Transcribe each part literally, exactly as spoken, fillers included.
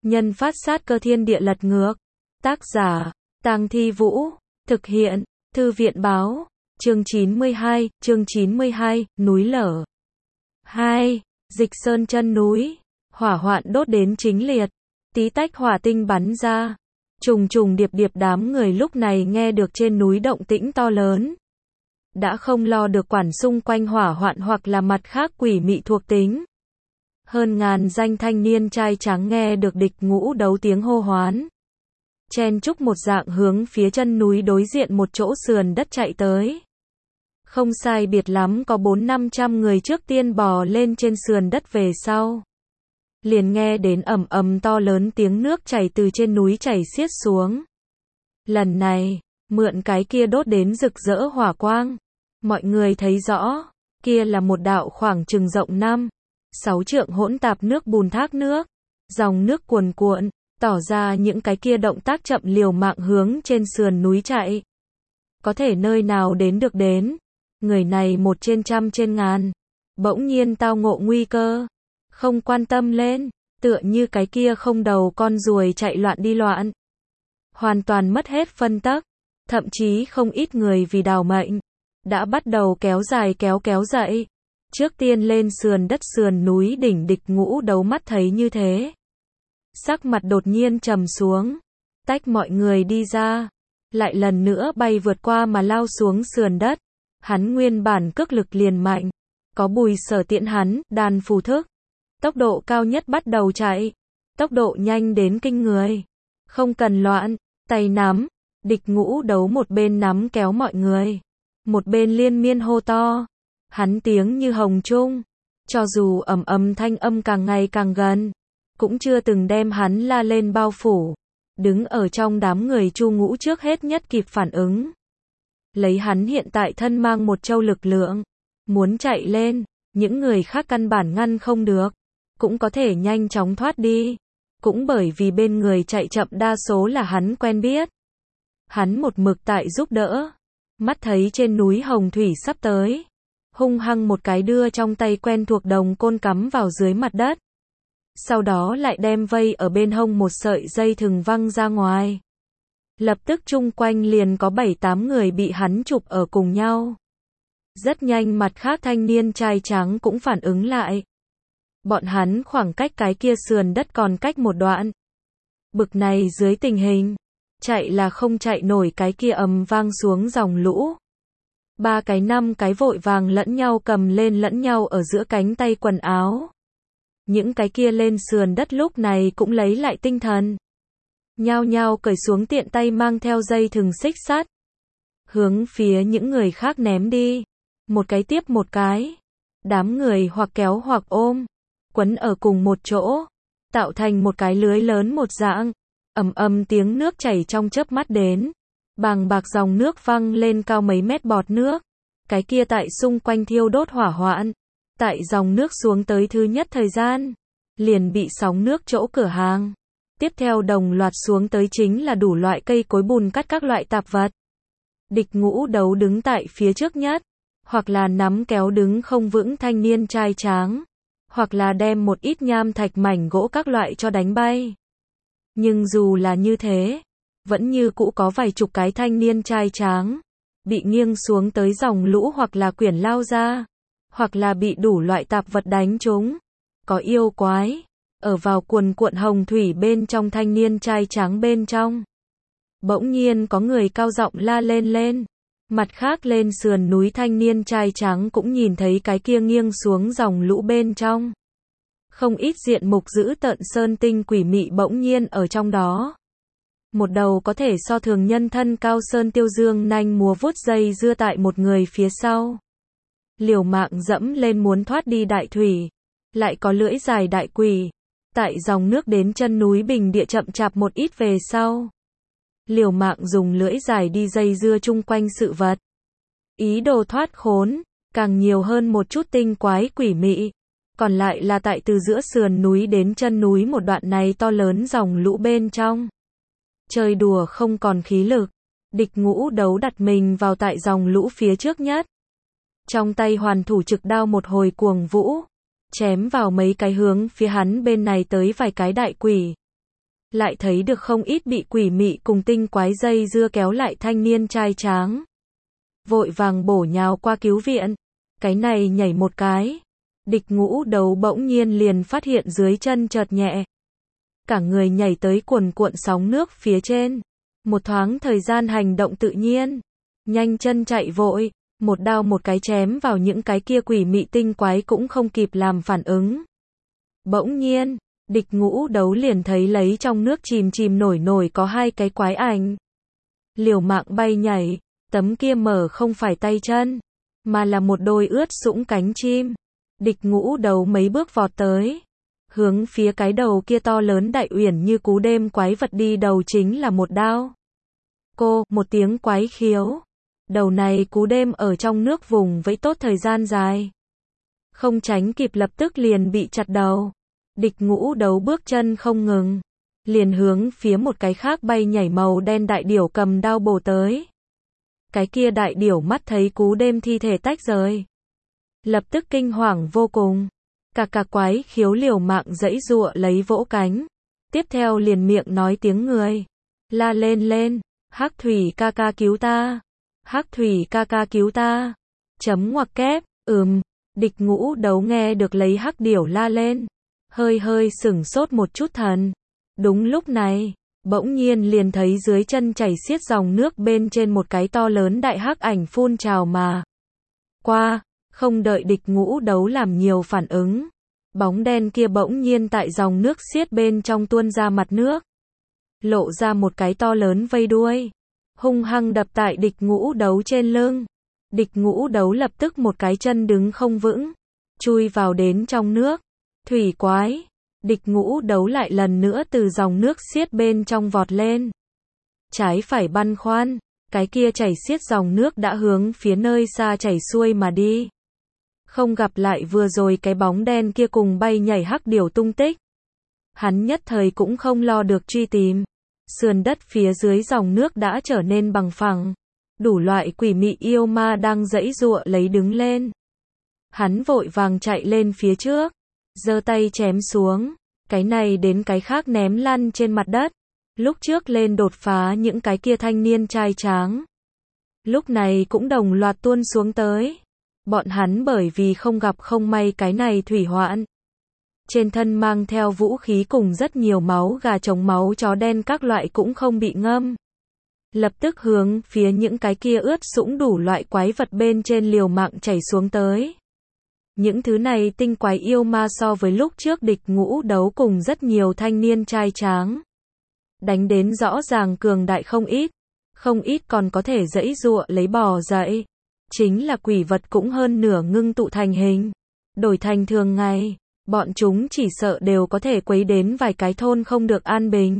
Nhân phát sát cơ thiên địa lật ngược. Tác giả, Tang Thi Vũ. Thực hiện, Thư viện báo. Chương chín mươi hai, chương chín mươi hai, núi lở. hai. Dịch sơn chân núi. Hỏa hoạn đốt đến chính liệt. Tí tách hỏa tinh bắn ra. Trùng trùng điệp điệp đám người lúc này nghe được trên núi động tĩnh to lớn. Đã không lo được quản xung quanh hỏa hoạn hoặc là mặt khác quỷ mị thuộc tính. Hơn ngàn danh thanh niên trai trắng nghe được địch ngũ đấu tiếng hô hoán. Chen chúc một dạng hướng phía chân núi đối diện một chỗ sườn đất chạy tới. Không sai biệt lắm có bốn năm trăm người trước tiên bò lên trên sườn đất về sau. Liền nghe đến ầm ầm to lớn tiếng nước chảy từ trên núi chảy xiết xuống. Lần này, mượn cái kia đốt đến rực rỡ hỏa quang. Mọi người thấy rõ, kia là một đạo khoảng chừng rộng năm, sáu trượng hỗn tạp nước bùn thác nước. Dòng nước cuồn cuộn, tỏ ra những cái kia động tác chậm liều mạng hướng trên sườn núi chạy. Có thể nơi nào đến được đến. Người này một trên trăm trên ngàn. Bỗng nhiên tao ngộ nguy cơ. Không quan tâm lên, tựa như cái kia không đầu con ruồi chạy loạn đi loạn. Hoàn toàn mất hết phân tắc. Thậm chí không ít người vì đào mệnh. Đã bắt đầu kéo dài kéo kéo dậy. Trước tiên lên sườn đất sườn núi đỉnh địch ngũ đấu mắt thấy như thế. Sắc mặt đột nhiên trầm xuống. Tách mọi người đi ra. Lại lần nữa bay vượt qua mà lao xuống sườn đất. Hắn nguyên bản cước lực liền mạnh. Có Bùi Sở tiễn hắn, đàn phù thức. Tốc độ cao nhất bắt đầu chạy. Tốc độ nhanh đến kinh người. Không cần loạn, tay nắm. Địch ngũ đấu một bên nắm kéo mọi người. Một bên liên miên hô to. Hắn tiếng như hồng trung. Cho dù ầm ầm thanh âm càng ngày càng gần. Cũng chưa từng đem hắn la lên bao phủ. Đứng ở trong đám người Chu Ngũ trước hết nhất kịp phản ứng. Lấy hắn hiện tại thân mang một châu lực lượng. Muốn chạy lên, những người khác căn bản ngăn không được. Cũng có thể nhanh chóng thoát đi. Cũng bởi vì bên người chạy chậm đa số là hắn quen biết. Hắn một mực tại giúp đỡ. Mắt thấy trên núi hồng thủy sắp tới. Hung hăng một cái đưa trong tay quen thuộc đồng côn cắm vào dưới mặt đất. Sau đó lại đem vây ở bên hông một sợi dây thừng văng ra ngoài. Lập tức chung quanh liền có bảy tám người bị hắn chụp ở cùng nhau. Rất nhanh mặt khác thanh niên trai trắng cũng phản ứng lại. Bọn hắn khoảng cách cái kia sườn đất còn cách một đoạn. Bực này dưới tình hình, chạy là không chạy nổi cái kia ầm vang xuống dòng lũ. Ba cái năm cái vội vàng lẫn nhau cầm lên lẫn nhau ở giữa cánh tay quần áo. Những cái kia lên sườn đất lúc này cũng lấy lại tinh thần. Nhao nhao cởi xuống tiện tay mang theo dây thừng xích sắt. Hướng phía những người khác ném đi. Một cái tiếp một cái. Đám người hoặc kéo hoặc ôm. Quấn ở cùng một chỗ. Tạo thành một cái lưới lớn một dạng. Ầm ầm tiếng nước chảy trong chớp mắt đến. Bàng bạc dòng nước văng lên cao mấy mét bọt nước. Cái kia tại xung quanh thiêu đốt hỏa hoạn. Tại dòng nước xuống tới thứ nhất thời gian. Liền bị sóng nước chỗ cửa hàng. Tiếp theo đồng loạt xuống tới chính là đủ loại cây cối bùn cắt các loại tạp vật. Địch ngũ đấu đứng tại phía trước nhất. Hoặc là nắm kéo đứng không vững thanh niên trai tráng. Hoặc là đem một ít nham thạch mảnh gỗ các loại cho đánh bay. Nhưng dù là như thế, vẫn như cũ có vài chục cái thanh niên trai tráng. Bị nghiêng xuống tới dòng lũ hoặc là quyển lao ra. Hoặc là bị đủ loại tạp vật đánh trúng. Có yêu quái. Ở vào cuồn cuộn hồng thủy bên trong thanh niên trai trắng bên trong. Bỗng nhiên có người cao giọng la lên lên. Mặt khác lên sườn núi thanh niên trai trắng cũng nhìn thấy cái kia nghiêng xuống dòng lũ bên trong. Không ít diện mục dữ tợn sơn tinh quỷ mị bỗng nhiên ở trong đó. Một đầu có thể so thường nhân thân cao sơn tiêu dương nanh múa vuốt dây dưa tại một người phía sau. Liều mạng dẫm lên muốn thoát đi đại thủy. Lại có lưỡi dài đại quỷ. Tại dòng nước đến chân núi bình địa chậm chạp một ít về sau. Liều mạng dùng lưỡi dài đi dây dưa chung quanh sự vật. Ý đồ thoát khốn, càng nhiều hơn một chút tinh quái quỷ mị. Còn lại là tại từ giữa sườn núi đến chân núi một đoạn này to lớn dòng lũ bên trong. Chơi đùa không còn khí lực. Địch ngũ đấu đặt mình vào tại dòng lũ phía trước nhất. Trong tay hoàn thủ trực đao một hồi cuồng vũ. Chém vào mấy cái hướng phía hắn bên này tới vài cái đại quỷ. lại thấy được không ít bị quỷ mị cùng tinh quái dây dưa kéo lại thanh niên trai tráng. Vội vàng bổ nhào qua cứu viện. Cái này nhảy một cái. Địch Ngũ Đấu bỗng nhiên liền phát hiện dưới chân chợt nhẹ. Cả người nhảy tới cuồn cuộn sóng nước phía trên. Một thoáng thời gian hành động tự nhiên. Nhanh chân chạy vội. Một đao một cái chém vào những cái kia quỷ mị tinh quái cũng không kịp làm phản ứng. Bỗng nhiên, Địch Ngũ Đấu liền thấy lấy trong nước chìm chìm nổi nổi có hai cái quái ảnh. Liều mạng bay nhảy, tấm kia mở không phải tay chân, mà là một đôi ướt sũng cánh chim. Địch Ngũ Đấu mấy bước vọt tới, hướng phía cái đầu kia to lớn đại uyển như cú đêm quái vật đi đầu chính là một đao. Cô, một tiếng quái khiếu. Đầu này cú đêm ở trong nước vùng vẫy tốt thời gian dài. Không tránh kịp lập tức liền bị chặt đầu. Địch Ngũ Đấu bước chân không ngừng. Liền hướng phía một cái khác bay nhảy màu đen đại điểu cầm đao bổ tới. Cái kia đại điểu mắt thấy cú đêm thi thể tách rời. Lập tức kinh hoàng vô cùng. Cà cà quái khiếu liều mạng giãy giụa lấy vỗ cánh. Tiếp theo liền miệng nói tiếng người. La lên lên. Hắc thủy ca ca cứu ta. Hắc thủy ca ca cứu ta. Chấm ngoặc kép. Ừm. Địch Ngũ Đấu nghe được lấy hắc điểu la lên. Hơi hơi sửng sốt một chút thần. Đúng lúc này, bỗng nhiên liền thấy dưới chân chảy xiết dòng nước bên trên một cái to lớn đại hắc ảnh phun trào mà qua, không đợi Địch Ngũ Đấu làm nhiều phản ứng. Bóng đen kia bỗng nhiên tại dòng nước xiết bên trong tuôn ra mặt nước. Lộ ra một cái to lớn vây đuôi. Hung hăng đập tại Địch Ngũ Đấu trên lưng. Địch Ngũ Đấu lập tức một cái chân đứng không vững. Chui vào đến trong nước. Thủy quái. Địch Ngũ Đấu lại lần nữa từ dòng nước xiết bên trong vọt lên. Trái phải băn khoăn. Cái kia chảy xiết dòng nước đã hướng phía nơi xa chảy xuôi mà đi. Không gặp lại vừa rồi cái bóng đen kia cùng bay nhảy hắc điểu tung tích. Hắn nhất thời cũng không lo được truy tìm. Sườn đất phía dưới dòng nước đã trở nên bằng phẳng. Đủ loại quỷ mị yêu ma đang giãy giụa lấy đứng lên. Hắn vội vàng chạy lên phía trước. Giơ tay chém xuống. Cái này đến cái khác ném lăn trên mặt đất. Lúc trước lên đột phá những cái kia thanh niên trai tráng. Lúc này cũng đồng loạt tuôn xuống tới. Bọn hắn bởi vì không gặp không may cái này thủy hoạn. Trên thân mang theo vũ khí cùng rất nhiều máu gà trống máu chó đen các loại cũng không bị ngâm. Lập tức hướng phía những cái kia ướt sũng đủ loại quái vật bên trên liều mạng chảy xuống tới. Những thứ này tinh quái yêu ma so với lúc trước Địch Ngũ Đấu cùng rất nhiều thanh niên trai tráng. Đánh đến rõ ràng cường đại không ít. Không ít còn có thể giãy giụa lấy bò dậy. Chính là quỷ vật cũng hơn nửa ngưng tụ thành hình. Đổi thành thường ngày. Bọn chúng chỉ sợ đều có thể quấy đến vài cái thôn không được an bình.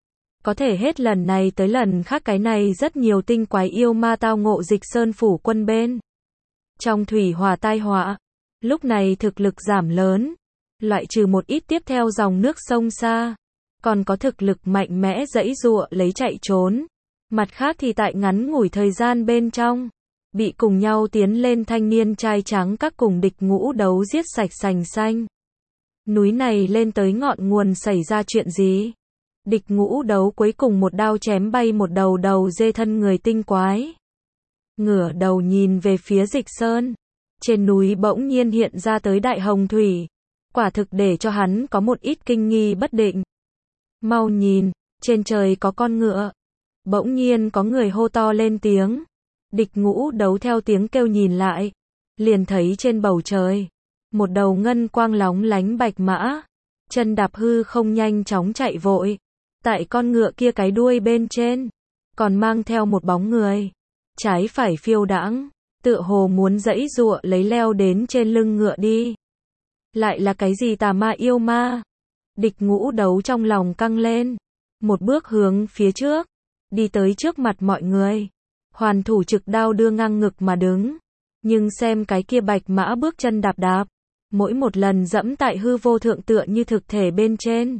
Có thể hết lần này tới lần khác cái này rất nhiều tinh quái yêu ma tao ngộ Dịch Sơn phủ quân bên. Trong thủy hỏa tai họa. Lúc này thực lực giảm lớn. Loại trừ một ít tiếp theo dòng nước sông xa. Còn có thực lực mạnh mẽ giãy giụa lấy chạy trốn. Mặt khác thì tại ngắn ngủi thời gian bên trong. Bị cùng nhau tiến lên thanh niên trai trắng các cùng Địch Ngũ Đấu giết sạch sành xanh. Núi này lên tới ngọn nguồn xảy ra chuyện gì? Địch Ngũ Đấu cuối cùng một đao chém bay một đầu đầu dê thân người tinh quái. Ngửa đầu nhìn về phía Dịch Sơn. Trên núi bỗng nhiên hiện ra tới đại hồng thủy. Quả thực để cho hắn có một ít kinh nghi bất định. Mau nhìn, trên trời có con ngựa. Bỗng nhiên có người hô to lên tiếng. Địch Ngũ Đấu theo tiếng kêu nhìn lại. Liền thấy trên bầu trời. Một đầu ngân quang lóng lánh bạch mã. Chân đạp hư không nhanh chóng chạy vội. Tại con ngựa kia cái đuôi bên trên. Còn mang theo một bóng người. Trái phải phiêu đãng. Tựa hồ muốn giãy giụa lấy leo đến trên lưng ngựa đi. Lại là cái gì tà ma yêu ma? Địch Ngũ Đấu trong lòng căng lên. Một bước hướng phía trước. Đi tới trước mặt mọi người. Hoàn thủ trực đao đưa ngang ngực mà đứng. Nhưng xem cái kia bạch mã bước chân đạp đạp. Mỗi một lần dẫm tại hư vô thượng tựa như thực thể bên trên.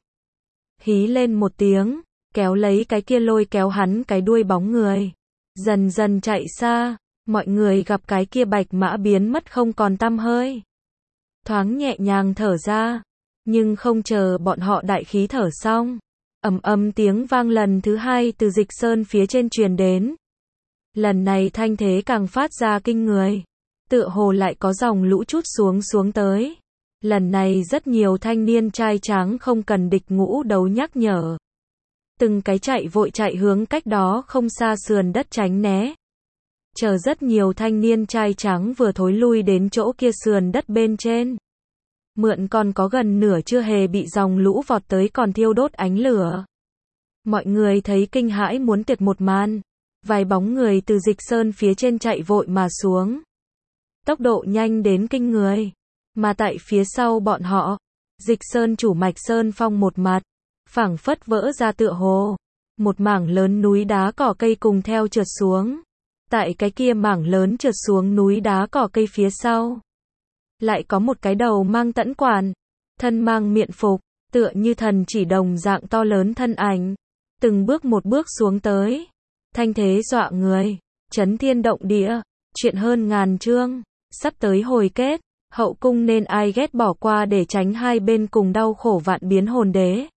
Hí lên một tiếng. Kéo lấy cái kia lôi kéo hắn cái đuôi bóng người. Dần dần chạy xa. Mọi người gặp cái kia bạch mã biến mất không còn tăm hơi. Thoáng nhẹ nhàng thở ra. Nhưng không chờ bọn họ đại khí thở xong. Ầm ầm tiếng vang lần thứ hai từ Dịch Sơn phía trên truyền đến. Lần này thanh thế càng phát ra kinh người. Tựa hồ lại có dòng lũ trút xuống xuống tới. Lần này rất nhiều thanh niên trai tráng không cần địch ngũ đấu nhắc nhở. Từng cái chạy vội chạy hướng cách đó không xa sườn đất tránh né. Chờ rất nhiều thanh niên trai trắng vừa thối lui đến chỗ kia sườn đất bên trên. Mượn còn có gần nửa chưa hề bị dòng lũ vọt tới còn thiêu đốt ánh lửa. Mọi người thấy kinh hãi muốn tuyệt một màn. Vài bóng người từ Dịch Sơn phía trên chạy vội mà xuống. Tốc độ nhanh đến kinh người. Mà tại phía sau bọn họ, Dịch Sơn chủ mạch Sơn Phong một mặt, phảng phất vỡ ra tựa hồ. Một mảng lớn núi đá cỏ cây cùng theo trượt xuống. Tại cái kia mảng lớn trượt xuống núi đá cỏ cây phía sau. Lại có một cái đầu mang tẫn quản, thân mang miện phục, tựa như thần chỉ đồng dạng to lớn thân ảnh. Từng bước một bước xuống tới. Thanh thế dọa người, chấn thiên động địa, chuyện hơn ngàn chương, sắp tới hồi kết, hậu cung nên ai ghét bỏ qua để tránh hai bên cùng đau khổ vạn biến hồn đế.